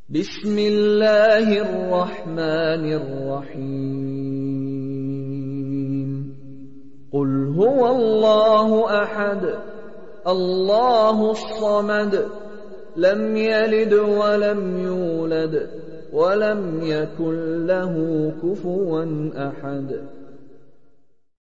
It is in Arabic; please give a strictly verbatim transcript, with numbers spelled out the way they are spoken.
بسم الله الرحمن الرحيم قل هو الله أحد الله الصمد لم يلد ولم يولد ولم يكن له كفوا أحد